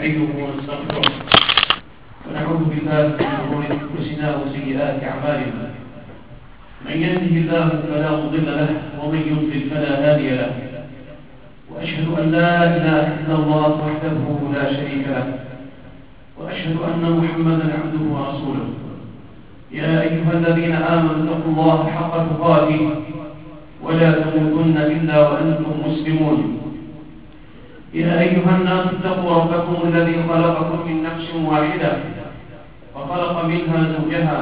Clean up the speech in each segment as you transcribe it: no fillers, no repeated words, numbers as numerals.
ونستعينه ونستغفره ونعوذ بالله من شرور انفسنا وسيئات اعمالنا. من يهده الله فلا مضل له ومن يضلل فلا هادي له، واشهد ان لا اله الا الله وحده لا شريك له، واشهد ان محمدا عبده ورسوله. يا ايها الذين امنوا اتقوا الله حق تقاته ولا تموتن الا وانتم مسلمون. يا أيها الناس اتقوا ربكم الذي خلقكم من نفس واحدة وخلق منها زوجها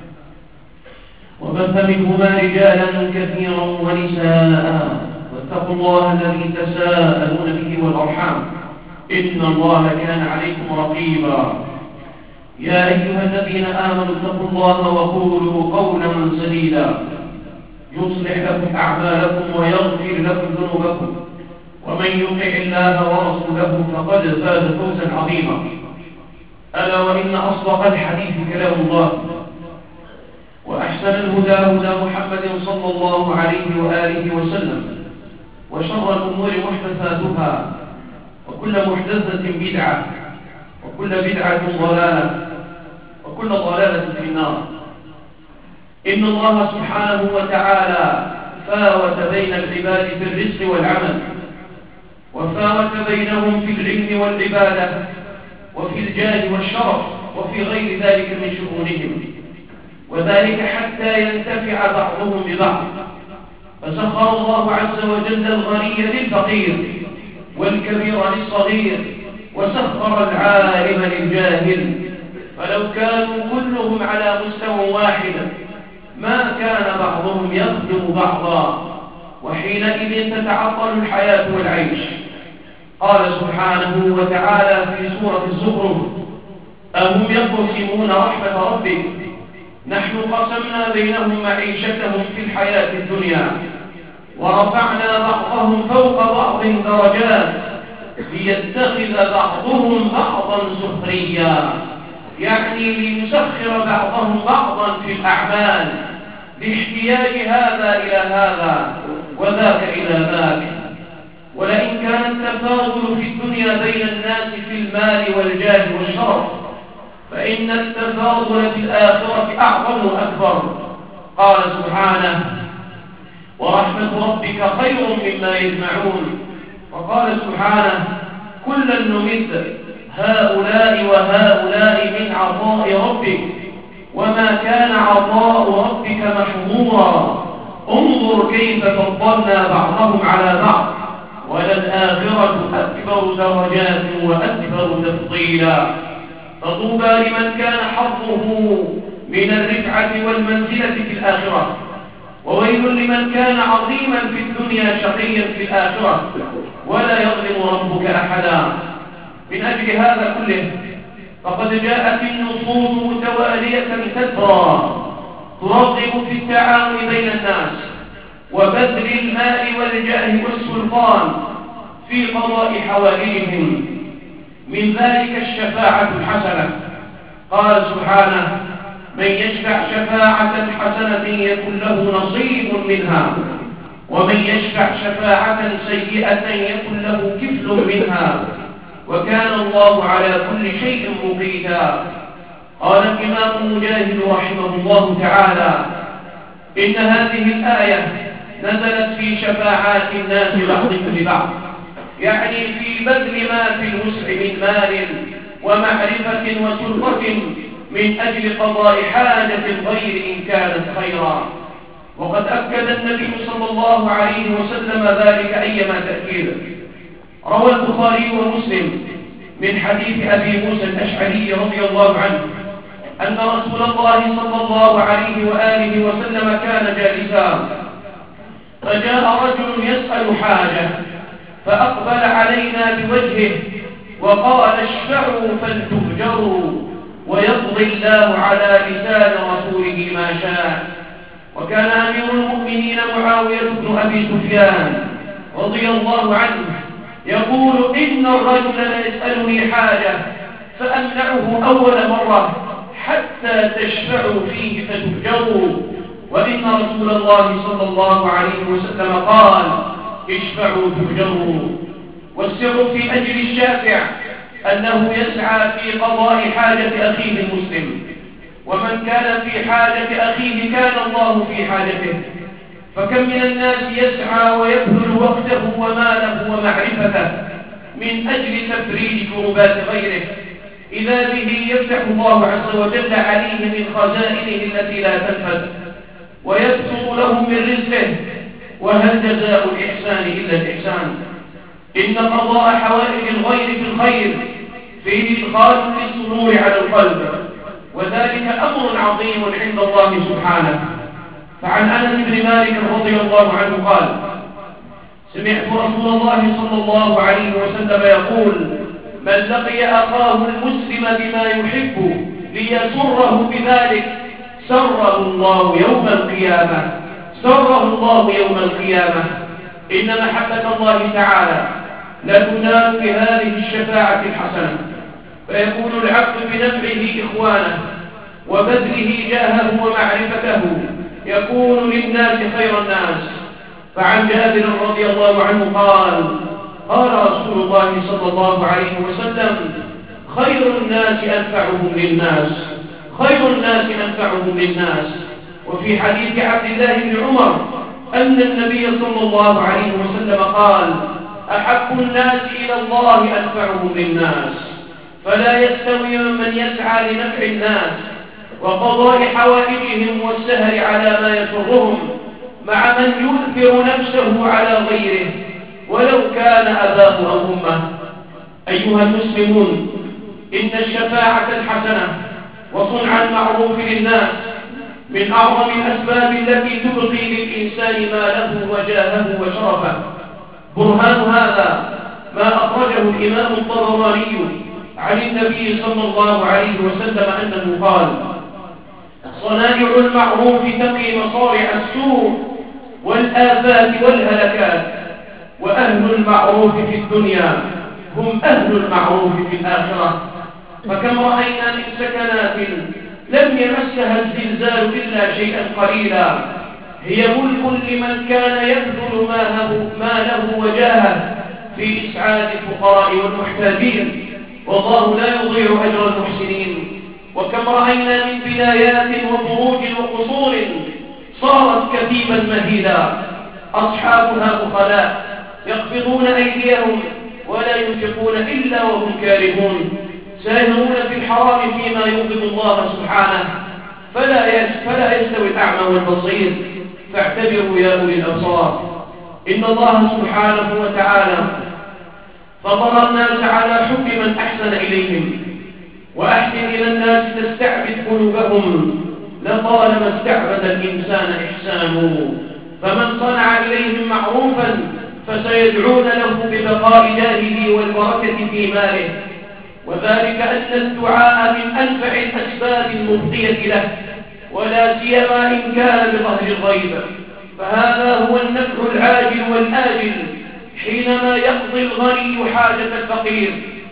وبث منهما رجالا كثيرا ونساء، واتقوا الله الذي تساءلون به والأرحام إن الله كان عليكم رقيبا. يا أيها الذين آمنوا اتقوا الله وقولوا قولا سديدا يصلح لكم أعمالكم ويغفر لكم ذنوبكم، ومن يطع الله ورسوله فقد فاز فوزا عظيما. ألا وإن أصدق الحديث كلام الله، وأحسن الهدى هدى محمد صلى الله عليه وآله وسلم، وشر الأمور محدثاتها، وكل محدثة بدعة، وكل بدعة ضلالة، وكل ضلالة في النار. إن الله سبحانه وتعالى فاوت بين العباد في الرزق والعمل، وفاوت بينهم في العلم والعبادة، وفي الجاه والشرف، وفي غير ذلك من شؤونهم، وذلك حتى ينتفع بعضهم ببعض. فسخر الله عز وجل الغني للفقير والكبير للصغير، وسخر العالم للجاهل. فلو كانوا كلهم على مستوى واحد ما كان بعضهم يخدم بعضا، وحينئذ تتعطل الحياة والعيش. قال سبحانه وتعالى في سورة الزخرف: أهم يقسمون رحمة ربك نحن قسمنا بينهم معيشتهم في الحياة الدنيا ورفعنا بعضهم فوق بعض درجات ليتخذ بعضهم بعضا سخريا، يعني ليسخر بعضهم بعضا في الأعمال لاحتياج هذا إلى هذا وذاك إلى ذاك. ولئن كان التفاضل في الدنيا بين الناس في المال والجاه والشرف، فإن التفاضل في الآخرة أعظم وأكبر. قال سبحانه: ورحمة ربك خير مما يجمعون. وقال سبحانه: كلا نمد هؤلاء وهؤلاء من عطاء ربك وما كان عطاء ربك محظورا انظر كيف فضلنا بعضهم على بعض وللآخرة أكبر درجات وأكبر تفضيلا. فطوبى لمن كان حظه من الرفعة والمنزلة في الآخرة، وويل لمن كان عظيما في الدنيا شقيا في الآخرة ولا يظلم ربك أحدا. من أجل هذا كله فقد جاءت النصوص متوالية تترى ترغب في التعاون بين الناس وبذل المال والجاه والسلطان في قضاء حوائجهم، من ذلك الشفاعة الحسنة. قال سبحانه: من يشفع شفاعة حسنة يكن له نصيب منها ومن يشفع شفاعة سيئة يكن له كفل منها وكان الله على كل شيء مقيتا. قال الإمام مجاهد رحمه الله تعالى: إن هذه الآية نزلت في شفاعات الناس بعضهم لبعض، يعني في بذل ما في الوسع من مال ومعرفة وسلطة من أجل قضاء حاجة الغير إن كانت خيرا. وقد أكد النبي صلى الله عليه وسلم ذلك أيما تأكيد. روى البخاري ومسلم من حديث أبي موسى الأشعري رضي الله عنه أن رسول الله صلى الله عليه وآله وسلم كان جالسا، فجاء رجل يسأل حاجة فأقبل علينا بوجهه وقال: اشفعوا فلتؤجروا ويقضي الله على لسان رسوله ما شاء. وكان أمير المؤمنين معاوية بن أبي سفيان رضي الله عنه يقول: إن الرجل ليسألني حاجة فأمنعه أول مرة حتى تشفعوا فيه فتؤجروا، وإن رسول الله صلى الله عليه وسلم قال: اشفعوا تؤجروا. والسر في أجل الشافع أنه يسعى في قضاء حاجة أخيه المسلم، ومن كان في حاجة أخيه كان الله في حاجته. فكم من الناس يسعى ويبذل وقته وماله ومعرفته من أجل تفريج كربات غيره، إذا به يفتح الله عز وجل عليه من خزائنه التي لا تنفد، ويبسط لهم من رزقه. وهل جزاء الإحسان إلا الإحسان؟ إن قضاء حوائج الغير في الخير فيه إدخال للسرور على القلب، وذلك أمر عظيم عند الله سبحانه. فعن أنس بن مالك رضي الله عنه قال: سمعت رسول الله صلى الله عليه وسلم يقول: من لقي أخاه المسلم بما يحب ليسره بذلك سره الله يوم القيامة، سره الله يوم القيامة. إن محبة الله تعالى لا تنال بهذه الشفاعة الحسنة، فيكون العبد بنفعه إخوانه وبذله جاهه ومعرفته يكون للناس خير الناس. فعن جابر رضي الله عنه قال: قال رسول الله صلى الله عليه وسلم: خير الناس أنفعهم للناس، خير الناس أنفعهم للناس. وفي حديث عبد الله بن عمر أن النبي صلى الله عليه وسلم قال: أحب الناس إلى الله أنفعهم للناس. فلا يستوي من يسعى لنفع الناس وقضاء حوائجهم والسهر على ما يسرهم مع من يؤثر نفسه على غيره ولو كان أباه أو أمه. أيها المسلمون، إن الشفاعة الحسنة وصنع المعروف للناس من أعظم الأسباب التي تبقي للإنسان ماله وجاهه وشرفه. برهان هذا ما أخرجه الإمام الطبراني عن النبي صلى الله عليه وسلم أنه قال: صنائع المعروف تقي مصارع السوء والآفات والهلكات، وأهل المعروف في الدنيا هم أهل المعروف في الآخرة. فكم رأينا من سكنات لم يمسها الزلزال إلا شيئا قليلا، هي ملك لمن كان يبذل ماله وجاهه في إسعاد الفقراء والمحتاجين، والله لا يضيع أجر المحسنين. وكم رأينا من بنايات وبروج وقصور صارت كتيبا مهيلا، أصحابها بخلاء يقبضون أيديهم ولا ينفقون إلا وهم كارهون، سائرون في الحرام فيما يغضب الله سبحانه. فلا يستوي الأعمى والبصير، فاعتبروا يا أولي الأبصار. إن الله سبحانه وتعالى فطر الناس على حب من أحسن إليهم، وأحسن إلى الناس تستعبد قلوبهم، لطالما استعبد الإنسان إحسانه. فمن صنع إليهم معروفا فسيدعون له ببقاء جاهه والبركة في ماله، وذلك أن الدعاء من أنفع الأسباب المفضية له، ولا سيما إن كان بظهر الغيب. فهذا هو النفع العاجل والآجل حينما يقضي الغني حاجة الفقير،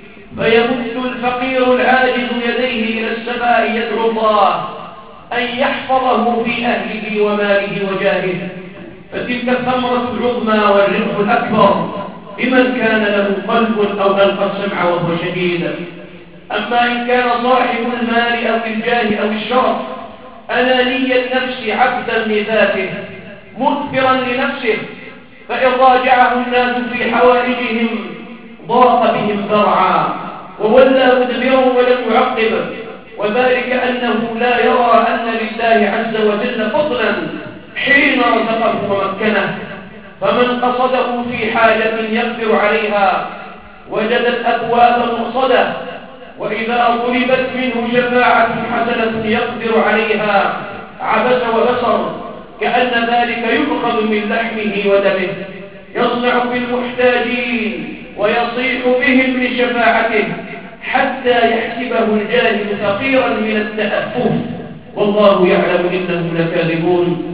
فيمد الفقير العاجز يديه إلى السماء يدعو الله أن يحفظه في أهله وماله وجاهه، فتلك الثمرة العظمى والربح الأكبر لمن كان له قلب أو ألقى السمع وهو شهيد. أما إن كان صاحب المال أو الجاه أو الشرف أناني النفس عبدا لذاته مؤثرا لنفسه، فإن راجعه الناس في حوائجهم ضاق بهم ذرعا وولى مدبرا ولم يعقب، وذلك أنه لا يرى أن لله عز وجل فضلا حين رزقه ومكنه. فمن قصده في حاجة يقدر عليها وجد الأبواب مقصدة، وإذا طلبت منه شفاعة حسنة يقدر عليها عبس وبصر، كأن ذلك يؤخذ من لحمه ودمه، يصنع بالمحتاجين ويصيح بهم لشفاعته حتى يحسبه الجاهل فقيرا من التأفف، والله يعلم إنهم لكاذبون.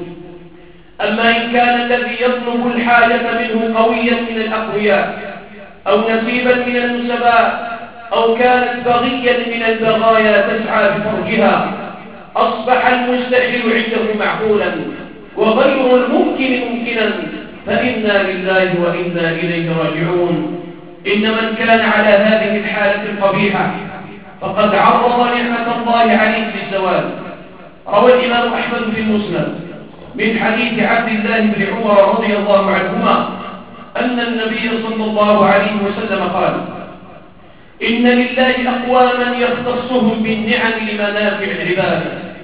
أما إن كان الذي يطلب الحاجة منه قويا من الأقوياء أو نسيبا من النسباء أو كانت بغيا من البغايا تسعى بفرجها، أصبح المستحيل عنده معقولا وغير الممكن ممكنا، فإنا لله وإنا إليه راجعون. إن من كان على هذه الحالة القبيحة فقد عرض نعمة الله عليه بالزوال. روى الإمام أحمد في المسند من حديث عبد الله بن عمر رضي الله عنهما أن النبي صلى الله عليه وسلم قال: إن لله أقواما يختصهم بالنعم لمنافع العباد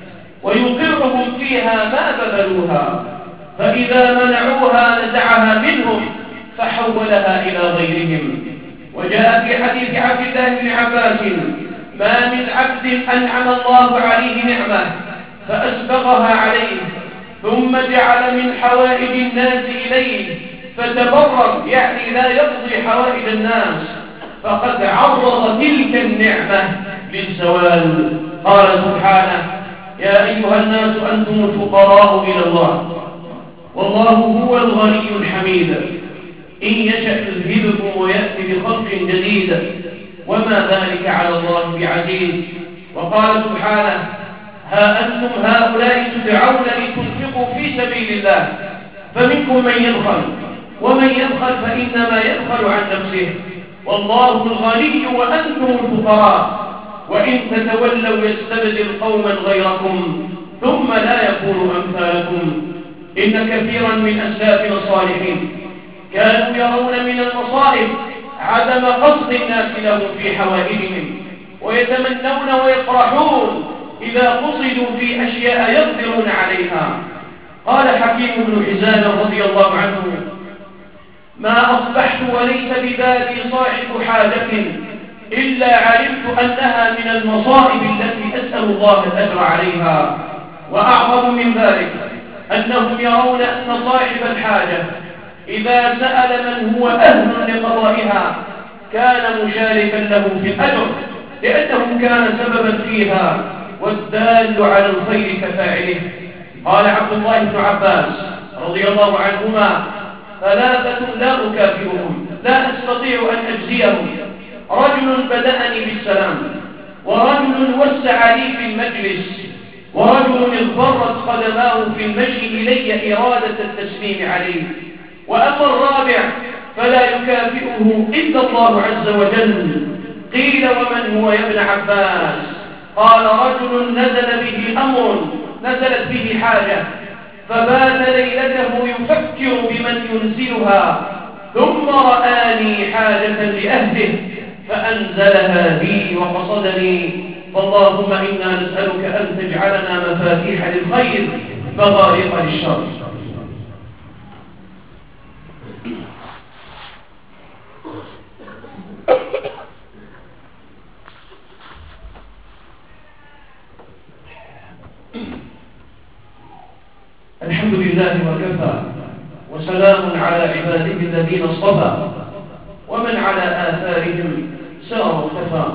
ويقرهم فيها ما بذلوها، فإذا منعوها نزعها منهم فحولها إلى غيرهم. وجاء في حديث عبد الله بن عباس: ما من عبد أنعم الله عليه نعمة فأسبغها عليه ثم جعل من حوائج الناس إليه فتبرم، يعني لا يقضي حوائج الناس، فقد عرض تلك النعمة للزوال. قال سبحانه: يا أيها الناس أنتم الفقراء إلى الله والله هو الغني الحميد إن يشأ يذهبكم ويأتي بخلق جديد وما ذلك على الله بعزيز. وقال سبحانه: ها أنتم هؤلاء تدعون لتنفقوا في سبيل الله فمنكم من يبخل ومن يبخل فإنما يبخل عن نفسه والله الغني وأنتم الفقراء وإن تتولوا يستبدل قوما غيركم ثم لا يكونوا أمثالكم. إن كثيرا من أسلافنا الصالحين كانوا يرون من المصائب عدم قصد الناس لهم في حوائجهم، ويتمنون ويفرحون إذا قصدوا في أشياء يقدرون عليها. قال حكيم بن حزام رضي الله عنه: ما أصبحت وليس ببالي صاحب حاجة إلا علمت أنها من المصائب التي أسأل الله الأجر عليها. وأعظم من ذلك أنهم يرون أن صاحب الحاجة إذا سأل من هو أهل لقضائها كان مشاركا له في الأجر لأنه كان سببا فيها والدال على الخير كفاعله. قال عبد الله بن عباس رضي الله عنهما: ثلاثة لا أكافئهم لا أستطيع أن أجزيهم: رجل بدأني بالسلام، ورجل وسع لي في المجلس، ورجل اضطرت قدماه في المشي إلي إرادة التسليم عليه. وأما الرابع فلا يكافئه إلا الله عز وجل. قيل: ومن هو يا ابن عباس؟ قال: رجل نزلت به حاجة فبات ليلته يفكر بمن ينزلها ثم رآني حاجة لأهله فأنزلها بي وقصدني. فاللهم إنا نسألك أن تجعلنا مفاتيح للخير مغارق للشر. الحمد لله وكفى وسلام على عباده الذين اصطفى ومن على آثارهم سار واختفى.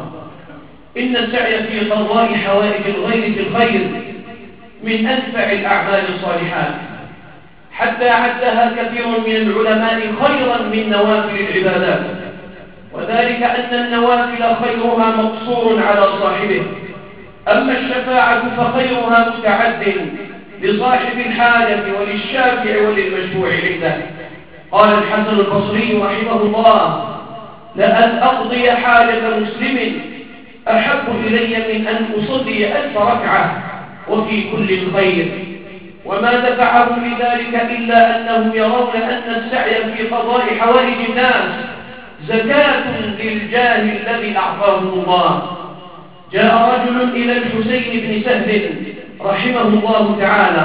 إن السعي في قضاء حوائج الغير في الخير من أنفع الأعمال الصالحات، حتى عدها كثير من العلماء خيرا من نوافل العبادات، وذلك أن النوافل خيرها مقصور على صاحبه، أما الشفاعة فخيرها متعد لصاحب الحاجة وللشافع وللمشفوع عنده. قال الحسن البصري رحمه الله: لأن أقضي حاجة مسلم أحب إلي من أن أصلي 1000 ركعة وفي كل الخير. وما دفعهم لذلك إلا أنهم يرون أن السعي في قضاء حوائج الناس زكاة للجاه الذي أعطاه الله. جاء رجل إلى الحسين بن سهل رحمه الله تعالى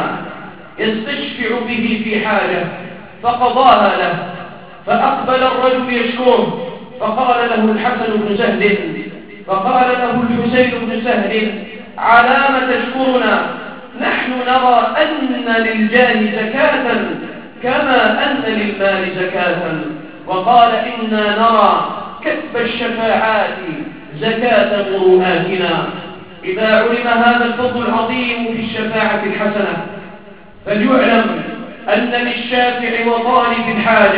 يستشفع به في حاجة فقضاها له، فأقبل الرجل يشكره فقال له الحسن بن سهل فقال له الحسين بن سهل: على ما تشكرنا؟ نحن نرى أن للجاه زكاة كما أن للمال زكاة. وقال: إنا نرى كتب الشفاعات زكاة مروءاتنا. إذا علم هذا الفضل العظيم في الشفاعة الحسنة فليعلم أن للشافع وطالب الحاجة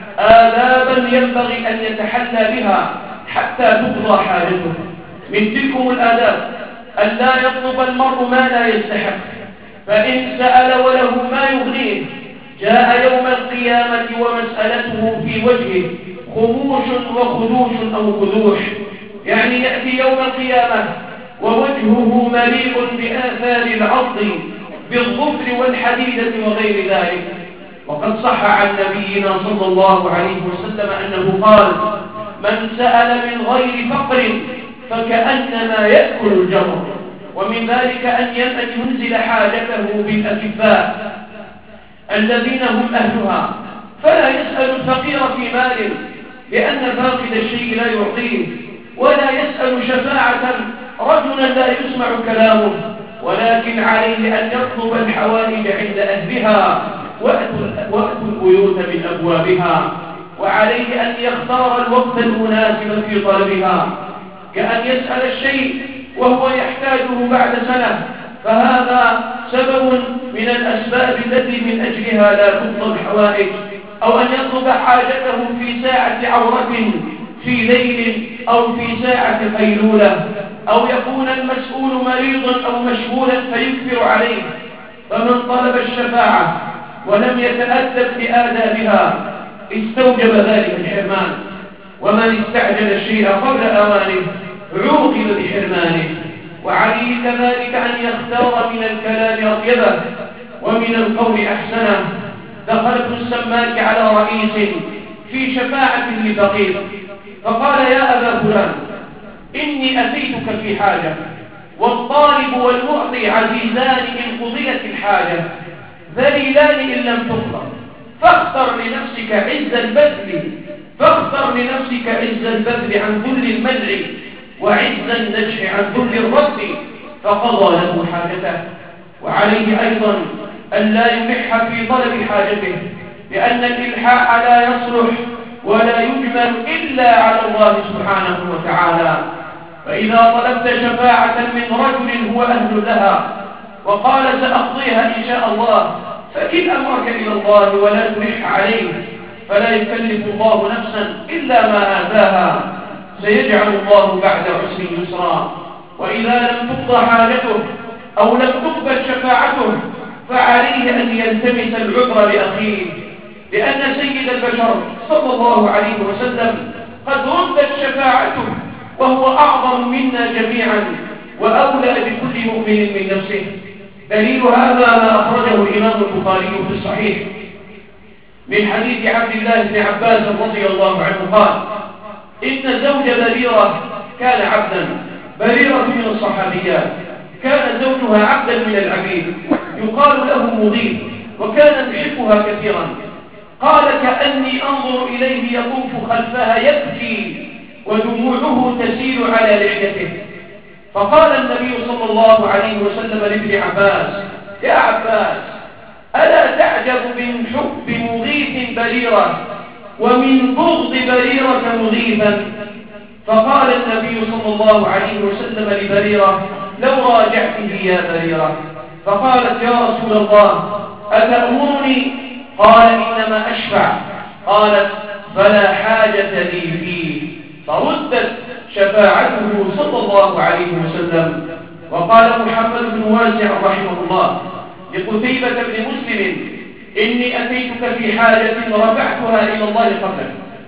آدابا ينبغي أن يتحلى بها حتى تقضى حاجته. من تلكم الآداب أن لا يطلب المرء ما لا يستحق، فإن سأل وله ما يغنيه جاء يوم القيامة ومسألته في وجهه خموش وخدوش أو خدوش، يعني يأتي يوم القيامة ووجهه مليء بآثار العض بالظفر والحديدة وغير ذلك. وقد صح عن نبينا صلى الله عليه وسلم أنه قال: من سأل من غير فقر فكأنما يأكل الجمر. ومن ذلك أن ينزل حاجته بالأكفاء الذين هم أهلها، فلا يسأل الفقير في مال لأن فاقد الشيء لا يعطيه، ولا يسأل شفاعة رجلا لا يسمع كلامه، ولكن عليه أن يطلب الحوائج عند أهلها وأتوا البيوت من أبوابها، وعليه أن يختار الوقت المناسب في طلبها، كأن يسأل الشيء وهو يحتاجه بعد سنة، فهذا سبب من الأسباب التي من أجلها لا تطلب الحوائج. أو أن يطلب حاجته في ساعة عورة في ليل أو في ساعة قيلولة، أو يكون المسؤول مريضا أو مشغولا فيكثر عليه، فمن طلب الشفاعة ولم يتأدب بآدابها استوجب ذلك الحرمان، ومن استعجل الشيء قبل أوانه عوقب بحرمانه. وعليه كذلك أن يختار من الكلام أطيبه ومن القول أحسنه. دخلت السماك على رئيس في شفاعة لفقير فقال: يا أبا فلان، إني أتيتك في حاجة، والطالب والمعطي عزيزان إن قضيت الحاجة، ذليلان إن لم تقضى، فاختر لنفسك عز البذل عن ذل المنع، وعز النجح عن ذل الرد، فقضى له حاجته. وعليه أيضا أن لا يلح في طلب حاجته، لأن الإلحاح لا يصلح ولا يجمل إلا على الله سبحانه وتعالى. فإذا طلبت شفاعة من رجل هو أهل لها وقال: سأقضيها إن شاء الله، فكل أمرك إلى الله ولا تلح عليه، فلا يكلف الله نفسا إلا ما آتاها، سيجعل الله بعد عسر يسرا. وإذا لم تقضى حاجته أو لم تقبل شفاعته فعليه أن يلتمس العذر لأخيه، لأن سيد البشر صلى الله عليه وسلم قد ردت شفاعته وهو أعظم منا جميعا وأولى بكل مؤمن من نفسه. دليل هذا ما أخرجه الإمام البخاري في الصحيح من حديث عبد الله بن عباس رضي الله عنه قال: إن زوج بريرة كان عبدا، بريرة من الصحابيات، كان زوجها عبدا من العبيد يقال له مضيف، وكان يحبها كثيرا. قال: كأني أنظر إليه يطوف خلفها يبكي ودموعه تسيل على لحيته. فقال النبي صلى الله عليه وسلم لابن عباس: يا عباس، ألا تعجب من حب مضيف بريرة ومن بغض بريرة مضيفا؟ فقال النبي صلى الله عليه وسلم لبريرة: لو راجعته يا بريرة. فقالت: يا رسول الله، أتأمرني؟ قال: إنما أشفع. قالت: فلا حاجة لي فيه. فردت شفاعته صلى الله عليه وسلم. وقال محمد بن واسع رحمه الله لقتيبة بن مسلم: إني أتيتك في حاجة رفعتها إلى الله قبلك،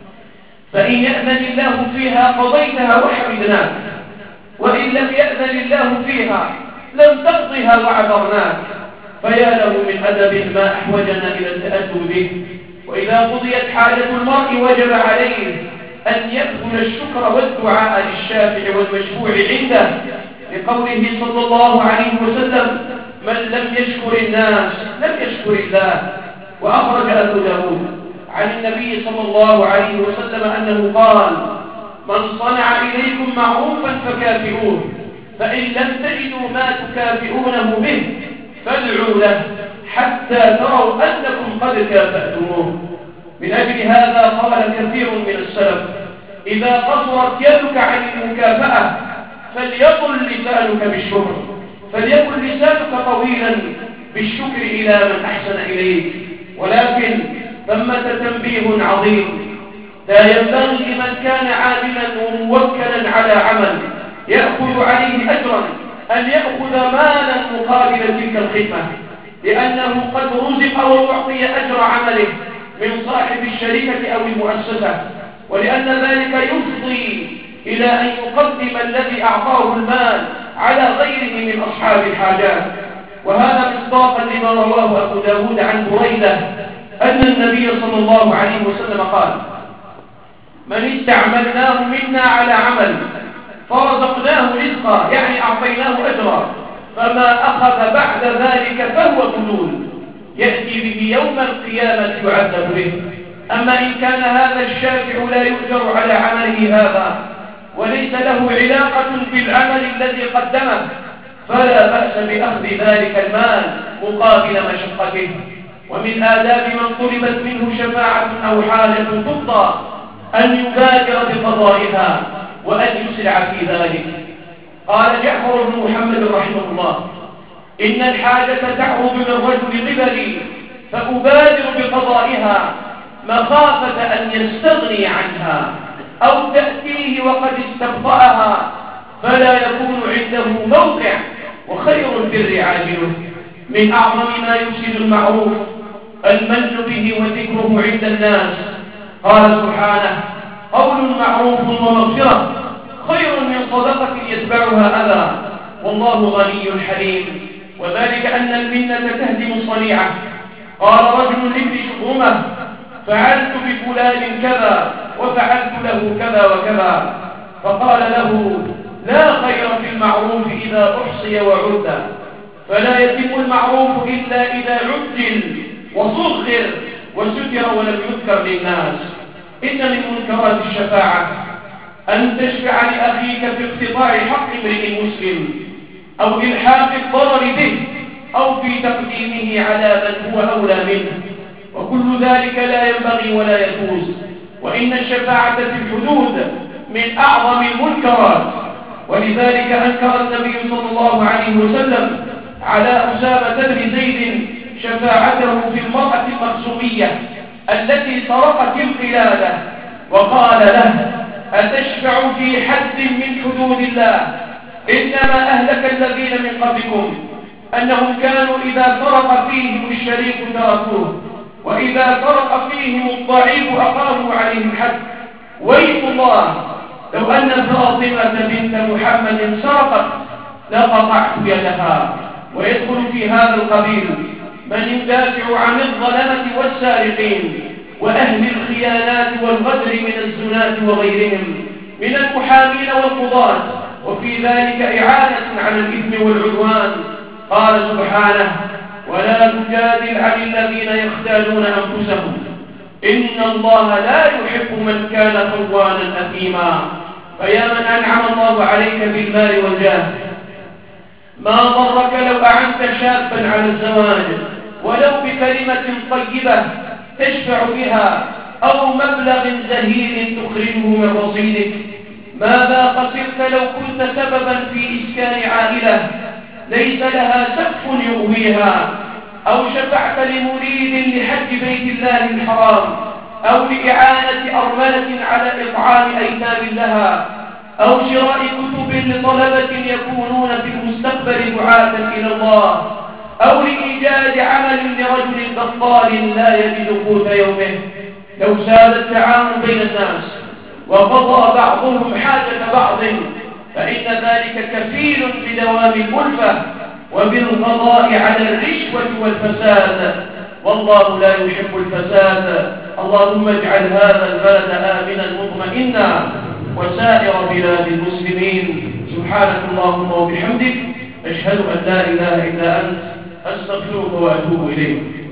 فإن يأذن الله فيها قضيتها وحمدناك، وإن لم يأذن الله فيها لم تقضها وعذرناك. فيا له من أدب ما أحوجنا إلى التأدب به. وإذا قضيت حاجة المرء وجب عليه أن يبذل الشكر والدعاء للشافع والمشفوع عنده، لقوله صلى الله عليه وسلم: من لم يشكر الناس لم يشكر الله. وأخرج أبو داود عن النبي صلى الله عليه وسلم أنه قال: من صنع إليكم معروفا فكافئوه، فإن لم تجدوا ما تكافئونه به فادعوا له حتى تروا أنكم قد كافأتموه. من أجل هذا قال كثير من السلف: إذا قصرت يدك عن المكافأة فليطل لسانك بالشكر، فليكن لسانك طويلا بالشكر إلى من أحسن إليك. ولكن ثمة تنبيه عظيم: لا ينبغي لمن كان عاملا وموكلا على عمل يأخذ عليه أجرا أن يأخذ مالا مقابل تلك الخدمة، لأنه قد رزق وأعطي أجر عمله من صاحب الشركة أو المؤسسة، ولأن ذلك يفضي إلى أن يقدم الذي أعطاه المال على غيره من أصحاب الحاجات. وهذا مصداقا لما رواه أبو داود عن بريدة أن النبي صلى الله عليه وسلم قال: من استعملناه منا على عمل فرزقناه رزقا، يعني أعطيناه أجرا، فما أخذ بعد ذلك فهو فلول يأتي به يوم القيامة يعذب به. أما إن كان هذا الشافع لا يؤجر على عمله هذا وليس له علاقة بالعمل الذي قدمه، فلا بأس بأخذ ذلك المال مقابل مشقته. ومن آداب من طلبت منه شفاعة أو حاجة تقضى أن يبادر بقضائها وأن يسرع في ذلك. قال جعفر بن محمد رحمه الله: إن الحاجة تعرض من الرجل قبلي فأبادر بقضائها مخافة أن يستغني عنها أو تأتيه وقد استبطأها فلا يكون عنده موقع، وخير البر عاجله. من أعظم ما يفسد المعروف المن به وذكره عند الناس. قال سبحانه: قول معروف ومغفرة خير من صدقة يتبعها أذى والله غني حليم. وذلك أن المنة تهدم الصنيعة. قال رجل لابن شبرمة: فعلت بفلان كذا وفعلت له كذا وكذا، فقال له: لا خير في المعروف إذا أحصي وعد، فلا يتم المعروف إلا إذا عجل وصغر وستر ولم يذكر للناس. إن من منكرات الشفاعة أن تشفع لأخيك في اقتطاع حق امرئ مسلم أو إلحاق الضرر به أو في تقديمه على من هو أولى منه، وكل ذلك لا ينبغي ولا يجوز. وإن الشفاعة في الحدود من أعظم المنكرات، ولذلك أنكر النبي صلى الله عليه وسلم على أسامة بن زيد شفاعته في المرأة المخزومية التي سرقت القلادة، وقال له: أتشفع في حد من حدود الله؟ إنما أهلك الذين من قبلكم أنهم كانوا إذا سرق فيهم الشريك تركوه، وإذا سرق فيهم الضعيف أقاموا عليه الحد. ويل الله لو أن فاطمة بنت محمد سرقت لقطعت يدها. ويدخل في هذا القبيل من يدافع عن الظلمة والسارقين وأهل الخيانات والغدر من الزناة وغيرهم من المحامين والقضاة، وفي ذلك إعانة على الإثم والعدوان. قال سبحانه: ولا تجادل عن الذين يختالون أنفسهم إن الله لا يحب من كان خوانا أثيما. فيا من أنعم الله عليك بالمال والجاه، ما ضرك لو أعنت شابا على الزواج ولو بكلمة طيبة تشفع بها أو مبلغ زهيد تخرجه من رصيدك. ماذا خسرت لو كنت سببا في إسكان عائلة ليس لها سقف يؤويها، أو شفعت لمريد لحج بيت الله الحرام، أو لإعانة أرملة على إطعام أيتام لها، أو شراء كتب لطلبة يكونون في المستقبل دعاة إلى الله، أو لإيجاد عمل لرجل بطال لا يجد قوت يومه. لو ساد التعاون بين الناس وقضى بعضهم حاجة بعض فإن ذلك كفيل بدوام الألفة وبالقضاء على الرشوة والفساد، والله لا يحب الفساد. اللهم اجعل هذا البلد آمنا مطمئنا وسائر بلاد المسلمين. سبحانك اللهم وبحمدك، أشهد أن لا إله إلا أنت، أستغفرك وأتوب إليك.